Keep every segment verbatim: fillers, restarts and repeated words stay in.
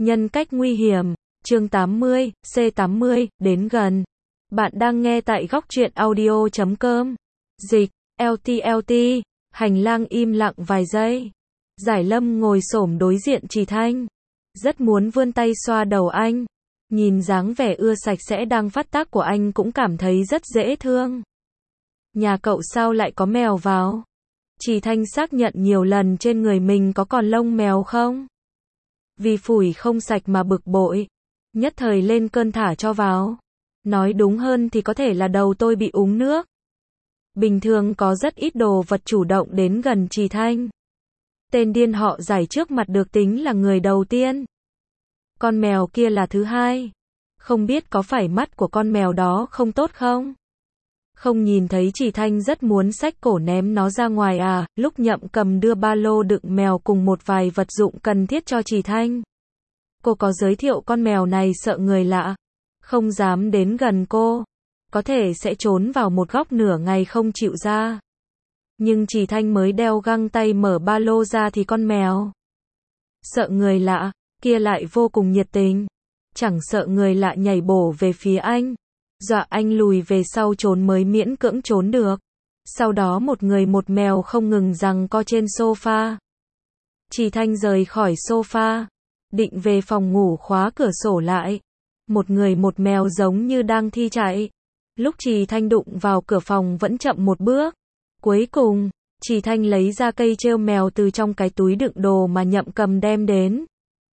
Nhân cách nguy hiểm, chương tám mươi, C tám mươi, đến gần. Bạn đang nghe tại góc truyện audio chấm com. Dịch, lờ tê lờ tê, hành lang im lặng vài giây. Giải Lâm ngồi xổm đối diện Trì Thanh. Rất muốn vươn tay xoa đầu anh. Nhìn dáng vẻ ưa sạch sẽ đang phát tác của anh cũng cảm thấy rất dễ thương. Nhà cậu sao lại có mèo vào? Trì Thanh xác nhận nhiều lần trên người mình có còn lông mèo không? Vì phủi không sạch mà bực bội. Nhất thời lên cơn thả cho vào. Nói đúng hơn thì có thể là đầu tôi bị úng nước. Bình thường có rất ít đồ vật chủ động đến gần Trì Thanh. Tên điên họ Giải trước mặt được tính là người đầu tiên. Con mèo kia là thứ hai. Không biết có phải mắt của con mèo đó không tốt không? Không nhìn thấy Trì Thanh rất muốn xách cổ ném nó ra ngoài à, lúc Nhậm Cầm đưa ba lô đựng mèo cùng một vài vật dụng cần thiết cho Trì Thanh. Cô có giới thiệu con mèo này sợ người lạ, không dám đến gần cô, có thể sẽ trốn vào một góc nửa ngày không chịu ra. Nhưng Trì Thanh mới đeo găng tay mở ba lô ra thì con mèo sợ người lạ kia lại vô cùng nhiệt tình, chẳng sợ người lạ nhảy bổ về phía anh, dọa anh lùi về sau trốn mới miễn cưỡng trốn được. Sau đó một người một mèo không ngừng giằng co trên sofa. Trì Thanh rời khỏi sofa, định về phòng ngủ khóa cửa sổ lại. Một người một mèo giống như đang thi chạy. Lúc Trì Thanh đụng vào cửa phòng vẫn chậm một bước. Cuối cùng, Trì Thanh lấy ra cây treo mèo từ trong cái túi đựng đồ mà Nhậm Cầm đem đến.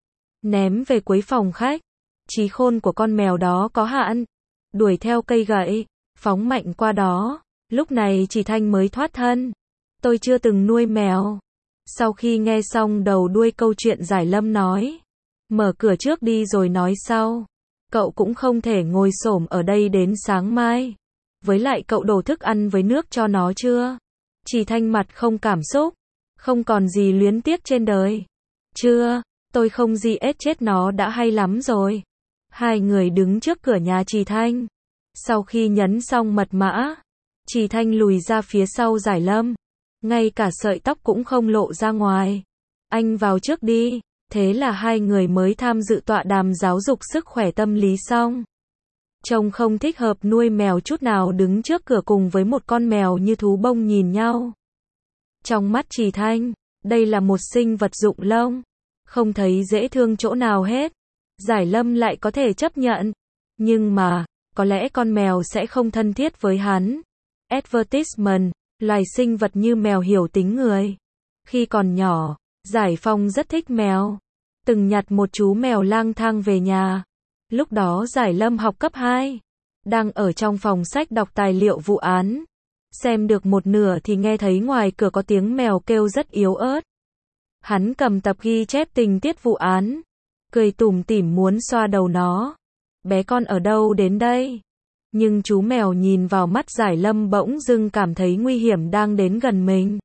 Ném về cuối phòng khách. Trí khôn của con mèo đó có hạn. Đuổi theo cây gậy, phóng mạnh qua đó. Lúc này Trì Thanh mới thoát thân. Tôi chưa từng nuôi mèo. Sau khi nghe xong đầu đuôi câu chuyện Giải Lâm nói. Mở cửa trước đi rồi nói sau. Cậu cũng không thể ngồi xổm ở đây đến sáng mai. Với lại cậu đổ thức ăn với nước cho nó chưa? Trì Thanh mặt không cảm xúc. Không còn gì luyến tiếc trên đời. Chưa, tôi không gì ết chết nó đã hay lắm rồi. Hai người đứng trước cửa nhà Trì Thanh. Sau khi nhấn xong mật mã, Trì Thanh lùi ra phía sau Giải Lâm. Ngay cả sợi tóc cũng không lộ ra ngoài. Anh vào trước đi. Thế là hai người mới tham dự tọa đàm giáo dục sức khỏe tâm lý xong. Trông không thích hợp nuôi mèo chút nào đứng trước cửa cùng với một con mèo như thú bông nhìn nhau. Trong mắt Trì Thanh, đây là một sinh vật dụng lông. Không thấy dễ thương chỗ nào hết. Giải Lâm lại có thể chấp nhận. Nhưng mà, có lẽ con mèo sẽ không thân thiết với hắn. Advertisement, loài sinh vật như mèo hiểu tính người. Khi còn nhỏ, Giải Phong rất thích mèo. Từng nhặt một chú mèo lang thang về nhà. Lúc đó Giải Lâm học cấp hai. Đang ở trong phòng sách đọc tài liệu vụ án. Xem được một nửa thì nghe thấy ngoài cửa có tiếng mèo kêu rất yếu ớt. Hắn cầm tập ghi chép tình tiết vụ án. Cười tủm tỉm muốn xoa đầu nó. Bé con ở đâu đến đây? Nhưng chú mèo nhìn vào mắt Giải Lâm bỗng dưng cảm thấy nguy hiểm đang đến gần mình.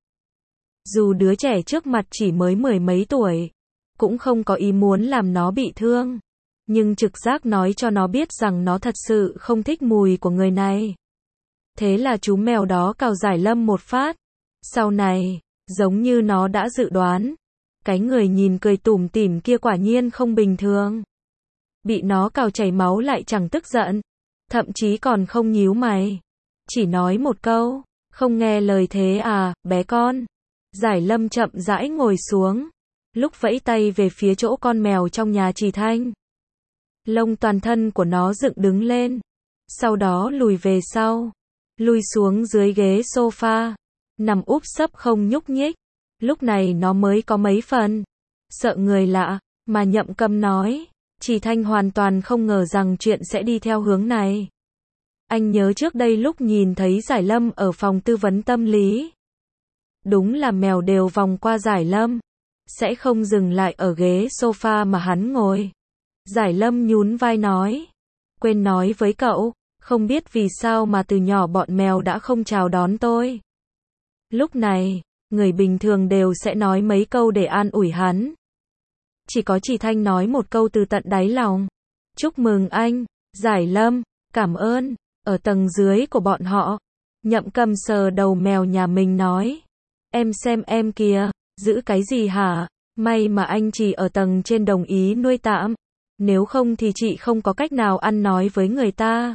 Dù đứa trẻ trước mặt chỉ mới mười mấy tuổi, cũng không có ý muốn làm nó bị thương. Nhưng trực giác nói cho nó biết rằng nó thật sự không thích mùi của người này. Thế là chú mèo đó cào Giải Lâm một phát. Sau này, giống như nó đã dự đoán, cái người nhìn cười tủm tỉm kia quả nhiên không bình thường. Bị nó cào chảy máu lại chẳng tức giận, thậm chí còn không nhíu mày. Chỉ nói một câu, không nghe lời thế à, bé con. Giải Lâm chậm rãi ngồi xuống, lúc vẫy tay về phía chỗ con mèo trong nhà Trì Thanh. Lông toàn thân của nó dựng đứng lên, sau đó lùi về sau, lùi xuống dưới ghế sofa, nằm úp sấp không nhúc nhích. Lúc này nó mới có mấy phần sợ người lạ, mà Nhậm Cầm nói. Trì Thanh hoàn toàn không ngờ rằng chuyện sẽ đi theo hướng này. Anh nhớ trước đây lúc nhìn thấy Giải Lâm ở phòng tư vấn tâm lý. Đúng là mèo đều vòng qua Giải Lâm, sẽ không dừng lại ở ghế sofa mà hắn ngồi. Giải Lâm nhún vai nói. Quên nói với cậu, không biết vì sao mà từ nhỏ bọn mèo đã không chào đón tôi. Lúc này, người bình thường đều sẽ nói mấy câu để an ủi hắn. Chỉ có Trì Thanh nói một câu từ tận đáy lòng. Chúc mừng anh, Giải Lâm, cảm ơn. Ở tầng dưới của bọn họ, Nhậm Cầm sờ đầu mèo nhà mình nói. Em xem em kìa, giữ cái gì hả? May mà anh chỉ ở tầng trên đồng ý nuôi tạm. Nếu không thì chị không có cách nào ăn nói với người ta.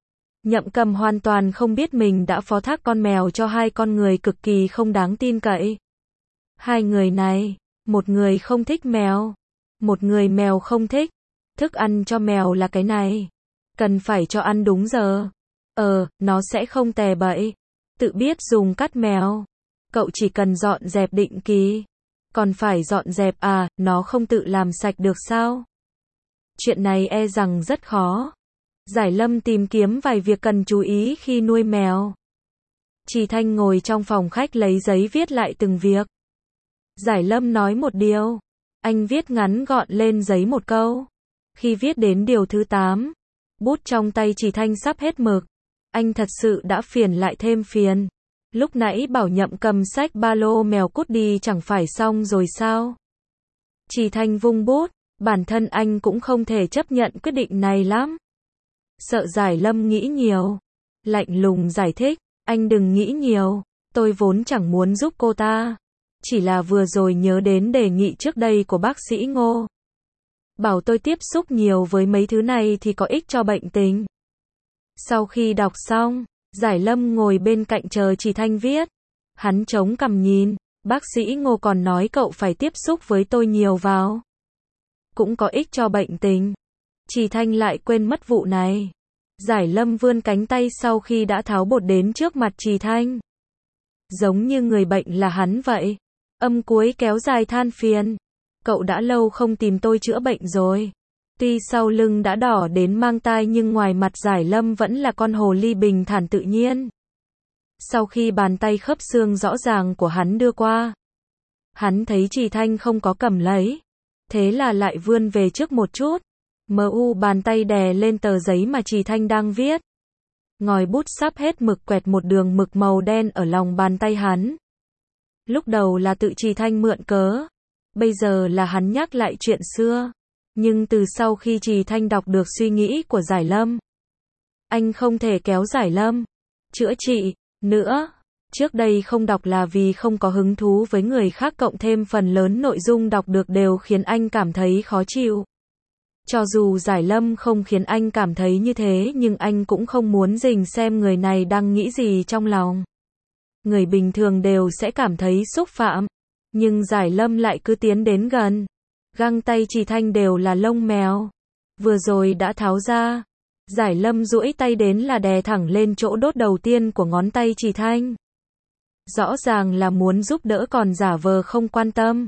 Nhậm Cầm hoàn toàn không biết mình đã phó thác con mèo cho hai con người cực kỳ không đáng tin cậy. Hai người này, một người không thích mèo, một người mèo không thích. Thức ăn cho mèo là cái này. Cần phải cho ăn đúng giờ. Ờ, nó sẽ không tè bậy. Tự biết dùng cắt mèo. Cậu chỉ cần dọn dẹp định kỳ. Còn phải dọn dẹp à, nó không tự làm sạch được sao? Chuyện này e rằng rất khó. Giải Lâm tìm kiếm vài việc cần chú ý khi nuôi mèo. Trì Thanh ngồi trong phòng khách lấy giấy viết lại từng việc. Giải Lâm nói một điều. Anh viết ngắn gọn lên giấy một câu. Khi viết đến điều thứ tám, bút trong tay Trì Thanh sắp hết mực. Anh thật sự đã phiền lại thêm phiền. Lúc nãy bảo Nhậm Cầm xách ba lô mèo cút đi chẳng phải xong rồi sao? Trì Thanh vung bút, bản thân anh cũng không thể chấp nhận quyết định này lắm. Sợ Giải Lâm nghĩ nhiều. Lạnh lùng giải thích, anh đừng nghĩ nhiều, tôi vốn chẳng muốn giúp cô ta. Chỉ là vừa rồi nhớ đến đề nghị trước đây của bác sĩ Ngô. Bảo tôi tiếp xúc nhiều với mấy thứ này thì có ích cho bệnh tình. Sau khi đọc xong, Giải Lâm ngồi bên cạnh chờ Trì Thanh viết. Hắn chống cằm nhìn, bác sĩ Ngô còn nói cậu phải tiếp xúc với tôi nhiều vào. Cũng có ích cho bệnh tình. Trì Thanh lại quên mất vụ này. Giải Lâm vươn cánh tay sau khi đã tháo bột đến trước mặt Trì Thanh. Giống như người bệnh là hắn vậy. Âm cuối kéo dài than phiền. Cậu đã lâu không tìm tôi chữa bệnh rồi. Tuy sau lưng đã đỏ đến mang tai nhưng ngoài mặt Giải Lâm vẫn là con hồ ly bình thản tự nhiên. Sau khi bàn tay khớp xương rõ ràng của hắn đưa qua, hắn thấy Trì Thanh không có cầm lấy. Thế là lại vươn về trước một chút. Mờ u bàn tay đè lên tờ giấy mà Trì Thanh đang viết. Ngòi bút sắp hết mực quẹt một đường mực màu đen ở lòng bàn tay hắn. Lúc đầu là tự Trì Thanh mượn cớ. Bây giờ là hắn nhắc lại chuyện xưa. Nhưng từ sau khi Trì Thanh đọc được suy nghĩ của Giải Lâm, anh không thể kéo Giải Lâm chữa trị nữa. Trước đây không đọc là vì không có hứng thú với người khác, cộng thêm phần lớn nội dung đọc được đều khiến anh cảm thấy khó chịu. Cho dù Giải Lâm không khiến anh cảm thấy như thế nhưng anh cũng không muốn rình xem người này đang nghĩ gì trong lòng. Người bình thường đều sẽ cảm thấy xúc phạm. Nhưng Giải Lâm lại cứ tiến đến gần. Găng tay Trì Thanh đều là lông mèo. Vừa rồi đã tháo ra. Giải Lâm duỗi tay đến là đè thẳng lên chỗ đốt đầu tiên của ngón tay Trì Thanh. Rõ ràng là muốn giúp đỡ còn giả vờ không quan tâm.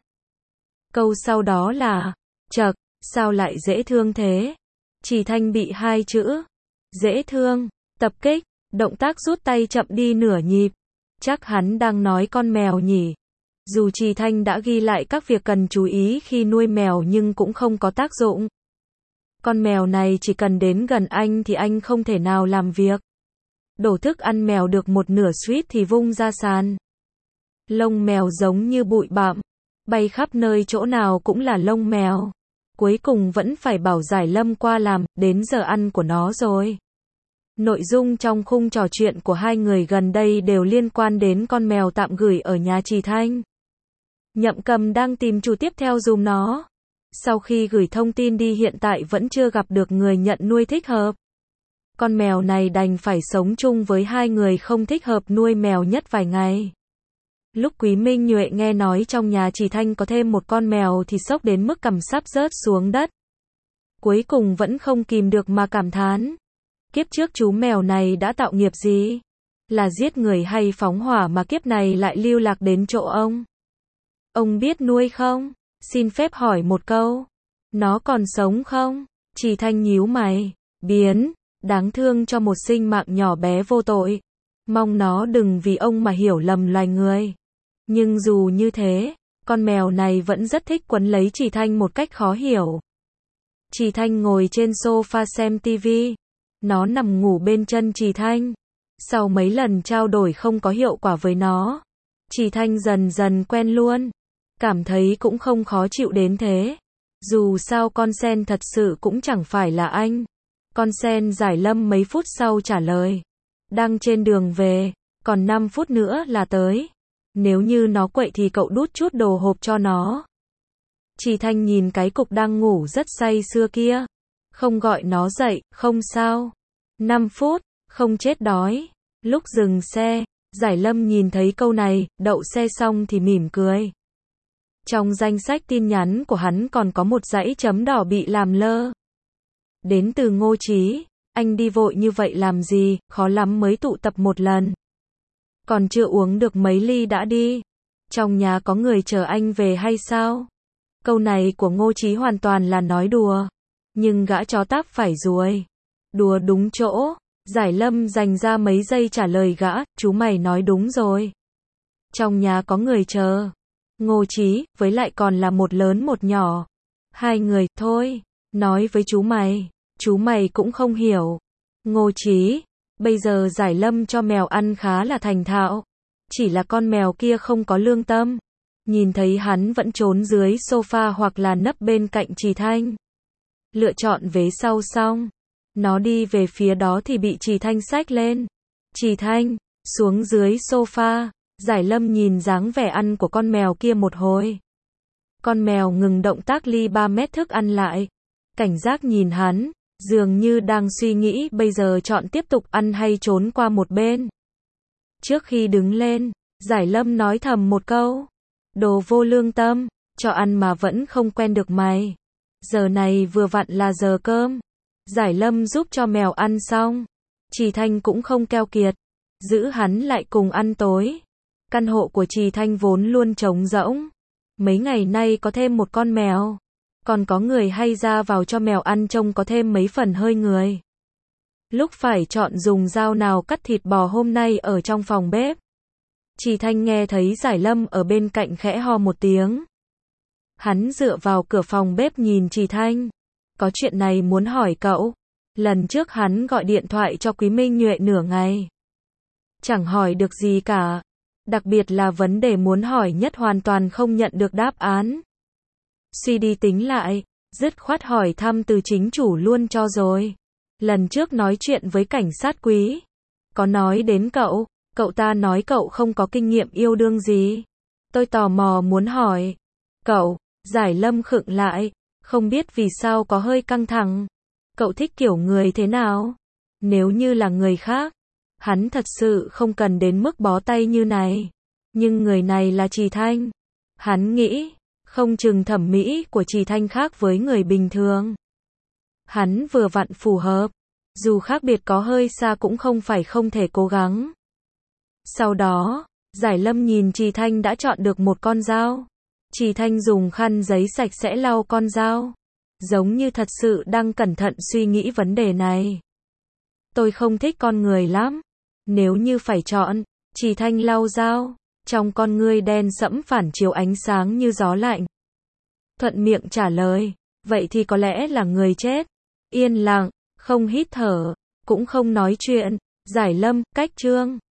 Câu sau đó là, chậc, sao lại dễ thương thế? Trì Thanh bị hai chữ dễ thương tập kích, động tác rút tay chậm đi nửa nhịp. Chắc hắn đang nói con mèo nhỉ. Dù Trì Thanh đã ghi lại các việc cần chú ý khi nuôi mèo nhưng cũng không có tác dụng. Con mèo này chỉ cần đến gần anh thì anh không thể nào làm việc. Đổ thức ăn mèo được một nửa suýt thì vung ra sàn. Lông mèo giống như bụi bặm, bay khắp nơi, chỗ nào cũng là lông mèo. Cuối cùng vẫn phải bảo Giải Lâm qua làm, đến giờ ăn của nó rồi. Nội dung trong khung trò chuyện của hai người gần đây đều liên quan đến con mèo tạm gửi ở nhà Trì Thanh. Nhậm Cầm đang tìm chủ tiếp theo dùm nó. Sau khi gửi thông tin đi hiện tại vẫn chưa gặp được người nhận nuôi thích hợp. Con mèo này đành phải sống chung với hai người không thích hợp nuôi mèo nhất vài ngày. Lúc Quý Minh Nhuệ nghe nói trong nhà Trì Thanh có thêm một con mèo thì sốc đến mức cằm sắp rớt xuống đất. Cuối cùng vẫn không kìm được mà cảm thán. Kiếp trước chú mèo này đã tạo nghiệp gì? Là giết người hay phóng hỏa mà kiếp này lại lưu lạc đến chỗ ông? Ông biết nuôi không? Xin phép hỏi một câu. Nó còn sống không? Trì Thanh nhíu mày. Biến. Đáng thương cho một sinh mạng nhỏ bé vô tội. Mong nó đừng vì ông mà hiểu lầm loài người. Nhưng dù như thế, con mèo này vẫn rất thích quấn lấy Trì Thanh một cách khó hiểu. Trì Thanh ngồi trên sofa xem tivi. Nó nằm ngủ bên chân Trì Thanh. Sau mấy lần trao đổi không có hiệu quả với nó, Trì Thanh dần dần quen luôn. Cảm thấy cũng không khó chịu đến thế. Dù sao con sen thật sự cũng chẳng phải là anh. Con sen Giải Lâm mấy phút sau trả lời. Đang trên đường về, còn năm phút nữa là tới. Nếu như nó quậy thì cậu đút chút đồ hộp cho nó. Trì Thanh nhìn cái cục đang ngủ rất say sưa kia. Không gọi nó dậy, không sao. năm phút, không chết đói. Lúc dừng xe, Giải Lâm nhìn thấy câu này, đậu xe xong thì mỉm cười. Trong danh sách tin nhắn của hắn còn có một dãy chấm đỏ bị làm lơ. Đến từ Ngô Chí, anh đi vội như vậy làm gì, khó lắm mới tụ tập một lần. Còn chưa uống được mấy ly đã đi. Trong nhà có người chờ anh về hay sao? Câu này của Ngô Chí hoàn toàn là nói đùa. Nhưng gã chó táp phải ruồi. Đùa đúng chỗ. Giải Lâm dành ra mấy giây trả lời gã, chú mày nói đúng rồi. Trong nhà có người chờ. Ngô Chí, với lại còn là một lớn một nhỏ. Hai người, thôi, nói với chú mày. Chú mày cũng không hiểu. Ngô Chí, bây giờ Giải Lâm cho mèo ăn khá là thành thạo. Chỉ là con mèo kia không có lương tâm. Nhìn thấy hắn vẫn trốn dưới sofa hoặc là nấp bên cạnh Trì Thanh. Lựa chọn vế sau xong. Nó đi về phía đó thì bị Trì Thanh xách lên. Trì Thanh, xuống dưới sofa. Giải Lâm nhìn dáng vẻ ăn của con mèo kia một hồi. Con mèo ngừng động tác ly ba mét thức ăn lại. Cảnh giác nhìn hắn, dường như đang suy nghĩ bây giờ chọn tiếp tục ăn hay trốn qua một bên. Trước khi đứng lên, Giải Lâm nói thầm một câu. Đồ vô lương tâm, cho ăn mà vẫn không quen được mày. Giờ này vừa vặn là giờ cơm. Giải Lâm giúp cho mèo ăn xong. Trì Thanh cũng không keo kiệt. Giữ hắn lại cùng ăn tối. Căn hộ của Trì Thanh vốn luôn trống rỗng. Mấy ngày nay có thêm một con mèo. Còn có người hay ra vào cho mèo ăn trông có thêm mấy phần hơi người. Lúc phải chọn dùng dao nào cắt thịt bò hôm nay ở trong phòng bếp. Trì Thanh nghe thấy Giải Lâm ở bên cạnh khẽ ho một tiếng. Hắn dựa vào cửa phòng bếp nhìn Trì Thanh. Có chuyện này muốn hỏi cậu. Lần trước hắn gọi điện thoại cho Quý Minh Nhuệ nửa ngày. Chẳng hỏi được gì cả. Đặc biệt là vấn đề muốn hỏi nhất hoàn toàn không nhận được đáp án. Suy đi tính lại, dứt khoát hỏi thăm từ chính chủ luôn cho rồi. Lần trước nói chuyện với cảnh sát Quý. Có nói đến cậu, cậu ta nói cậu không có kinh nghiệm yêu đương gì. Tôi tò mò muốn hỏi. Cậu, Giải Lâm khựng lại, không biết vì sao có hơi căng thẳng. Cậu thích kiểu người thế nào? Nếu như là người khác, hắn thật sự không cần đến mức bó tay như này. Nhưng người này là Trì Thanh. Hắn nghĩ, không chừng thẩm mỹ của Trì Thanh khác với người bình thường. Hắn vừa vặn phù hợp. Dù khác biệt có hơi xa cũng không phải không thể cố gắng. Sau đó, Giải Lâm nhìn Trì Thanh đã chọn được một con dao. Trì Thanh dùng khăn giấy sạch sẽ lau con dao. Giống như thật sự đang cẩn thận suy nghĩ vấn đề này. Tôi không thích con người lắm. Nếu như phải chọn, Trì Thanh lau dao. Trong con ngươi đen sẫm phản chiếu ánh sáng như gió lạnh. Thuận miệng trả lời. Vậy thì có lẽ là người chết. Yên lặng, không hít thở, cũng không nói chuyện. Giải Lâm, cách chương.